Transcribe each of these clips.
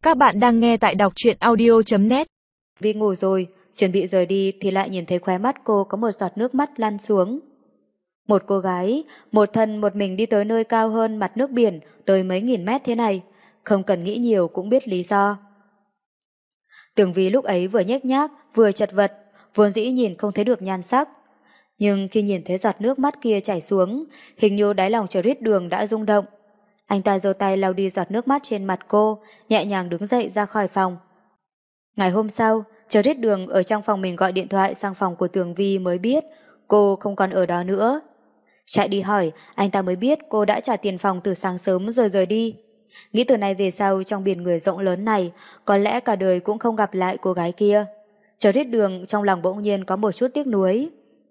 Các bạn đang nghe tại đọc truyện audio.net. Vi ngủ rồi, chuẩn bị rời đi thì lại nhìn thấy khóe mắt cô có một giọt nước mắt lăn xuống. Một cô gái, một thân một mình đi tới nơi cao hơn mặt nước biển tới mấy nghìn mét thế này, không cần nghĩ nhiều cũng biết lý do. Tưởng Vi lúc ấy vừa nhếch nhác, vừa chật vật, vốn dĩ nhìn không thấy được nhan sắc. Nhưng khi nhìn thấy giọt nước mắt kia chảy xuống, hình như đáy lòng Trời Rít Đường đã rung động. Anh ta giơ tay lau đi giọt nước mắt trên mặt cô, nhẹ nhàng đứng dậy ra khỏi phòng. Ngày hôm sau, Trời Rít Đường ở trong phòng mình gọi điện thoại sang phòng của Tường Vi mới biết cô không còn ở đó nữa. Chạy đi hỏi, anh ta mới biết cô đã trả tiền phòng từ sáng sớm rồi rời đi. Nghĩ từ nay về sau trong biển người rộng lớn này, có lẽ cả đời cũng không gặp lại cô gái kia. Trời Rít Đường trong lòng bỗng nhiên có một chút tiếc nuối.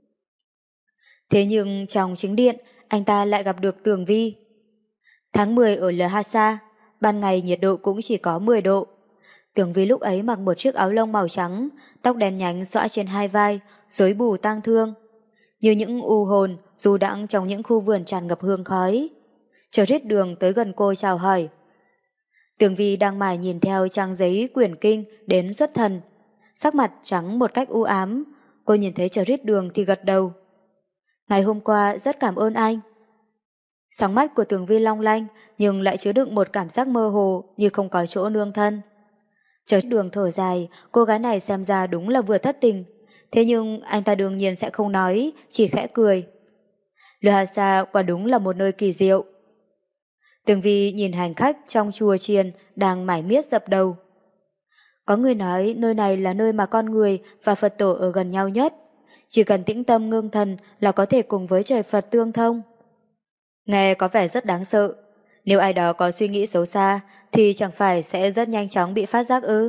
Thế nhưng trong chính điện, anh ta lại gặp được Tường Vi. Tháng 10 ở Lhasa, ban ngày nhiệt độ cũng chỉ có 10 độ. Tường Vi lúc ấy mặc một chiếc áo lông màu trắng, tóc đen nhánh xõa trên hai vai, rối bù tang thương. Như những u hồn du đãng trong những khu vườn tràn ngập hương khói. Trời Rít Đường tới gần cô chào hỏi. Tường Vi đang mải nhìn theo trang giấy quyển kinh đến xuất thần. Sắc mặt trắng một cách u ám, cô nhìn thấy Trời Rít Đường thì gật đầu. Ngày hôm qua rất cảm ơn anh. Sóng mắt của Tường Vi long lanh nhưng lại chứa đựng một cảm giác mơ hồ như không có chỗ nương thân. Trời Rít Đường thở dài, cô gái này xem ra đúng là vừa thất tình. Thế nhưng anh ta đương nhiên sẽ không nói, chỉ khẽ cười. Lhasa quả đúng là một nơi kỳ diệu. Tường Vi nhìn hành khách trong chùa chiền đang mải miết dập đầu. Có người nói nơi này là nơi mà con người và Phật tổ ở gần nhau nhất. Chỉ cần tĩnh tâm ngưng thần là có thể cùng với trời Phật tương thông. Nghe có vẻ rất đáng sợ. Nếu ai đó có suy nghĩ xấu xa thì chẳng phải sẽ rất nhanh chóng bị phát giác ư?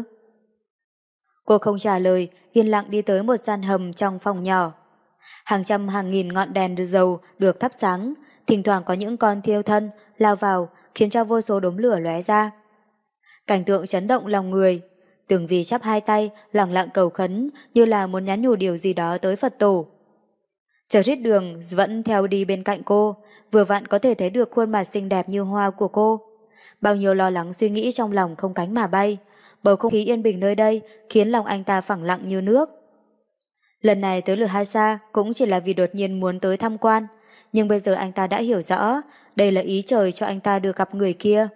Cô không trả lời, yên lặng đi tới một gian hầm trong phòng nhỏ. Hàng trăm hàng nghìn ngọn đèn dầu được thắp sáng, thỉnh thoảng có những con thiêu thân lao vào khiến cho vô số đốm lửa lóe ra. Cảnh tượng chấn động lòng người. Tường Vi chắp hai tay lẳng lặng cầu khấn như là muốn nhắn nhủ điều gì đó tới Phật tổ. Trời Rít Đường vẫn theo đi bên cạnh cô, vừa vặn có thể thấy được khuôn mặt xinh đẹp như hoa của cô. Bao nhiêu lo lắng suy nghĩ trong lòng không cánh mà bay, bầu không khí yên bình nơi đây khiến lòng anh ta phẳng lặng như nước. Lần này tới Lhasa cũng chỉ là vì đột nhiên muốn tới tham quan, nhưng bây giờ anh ta đã hiểu rõ đây là ý trời cho anh ta được gặp người kia.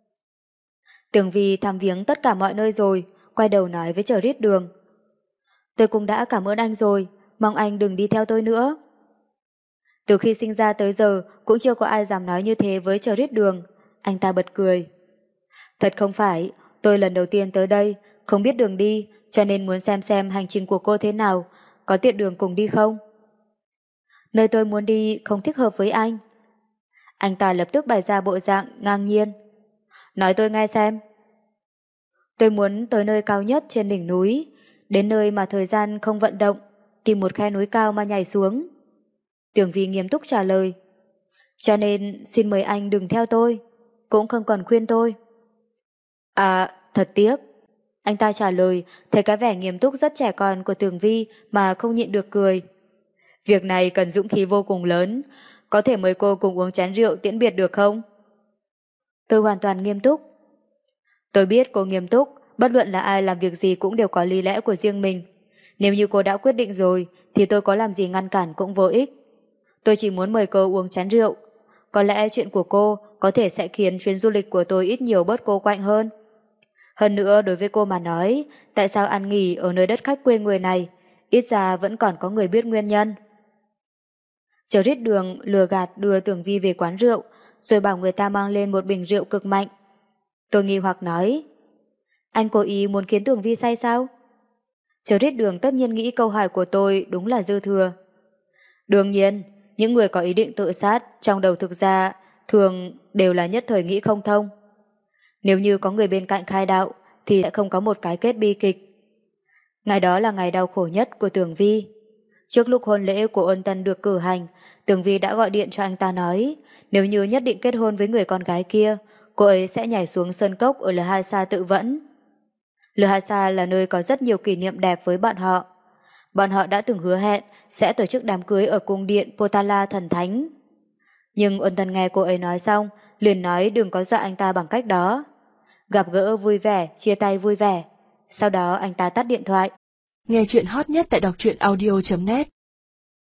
Tường Vi thăm viếng tất cả mọi nơi rồi, quay đầu nói với Trời Rít Đường. Tôi cũng đã cảm ơn anh rồi, mong anh đừng đi theo tôi nữa. Từ khi sinh ra tới giờ cũng chưa có ai dám nói như thế với Trời Rít Đường. Anh ta bật cười. Thật không phải, tôi lần đầu tiên tới đây, không biết đường đi, cho nên muốn xem hành trình của cô thế nào, có tiện đường cùng đi không? Nơi tôi muốn đi không thích hợp với anh. Anh ta lập tức bày ra bộ dạng ngang nhiên. Nói tôi nghe xem. Tôi muốn tới nơi cao nhất trên đỉnh núi, đến nơi mà thời gian không vận động, tìm một khe núi cao mà nhảy xuống. Tường Vi nghiêm túc trả lời. Cho nên xin mời anh đừng theo tôi, cũng không cần khuyên tôi. À, thật tiếc. Anh ta trả lời, thấy cái vẻ nghiêm túc rất trẻ con của Tường Vi mà không nhịn được cười. Việc này cần dũng khí vô cùng lớn, có thể mời cô cùng uống chén rượu tiễn biệt được không? Tôi hoàn toàn nghiêm túc. Tôi biết cô nghiêm túc, bất luận là ai làm việc gì cũng đều có lý lẽ của riêng mình. Nếu như cô đã quyết định rồi thì tôi có làm gì ngăn cản cũng vô ích. Tôi chỉ muốn mời cô uống chén rượu. Có lẽ chuyện của cô có thể sẽ khiến chuyến du lịch của tôi ít nhiều bớt cô quạnh hơn. Hơn nữa đối với cô mà nói, tại sao ăn nghỉ ở nơi đất khách quê người này, ít ra vẫn còn có người biết nguyên nhân. Trời Rít Đường lừa gạt đưa Tường Vi về quán rượu, rồi bảo người ta mang lên một bình rượu cực mạnh. Tôi nghi hoặc nói, anh cố ý muốn khiến Tường Vi say sao? Trời Rít Đường tất nhiên nghĩ câu hỏi của tôi đúng là dư thừa. Đương nhiên, những người có ý định tự sát trong đầu thực ra thường đều là nhất thời nghĩ không thông. Nếu như có người bên cạnh khai đạo thì sẽ không có một cái kết bi kịch. Ngày đó là ngày đau khổ nhất của Tường Vi. Trước lúc hôn lễ của Ôn Tân được cử hành, Tường Vi đã gọi điện cho anh ta nói nếu như nhất định kết hôn với người con gái kia, cô ấy sẽ nhảy xuống sơn cốc ở Lhasa tự vẫn. Lhasa là nơi có rất nhiều kỷ niệm đẹp với bọn họ. Bọn họ đã từng hứa hẹn sẽ tổ chức đám cưới ở cung điện Potala thần thánh. Nhưng Ôn Tân nghe cô ấy nói xong, liền nói đừng có dọa anh ta bằng cách đó. Gặp gỡ vui vẻ, chia tay vui vẻ. Sau đó anh ta tắt điện thoại. Nghe chuyện hot nhất tại đọc truyện audio.net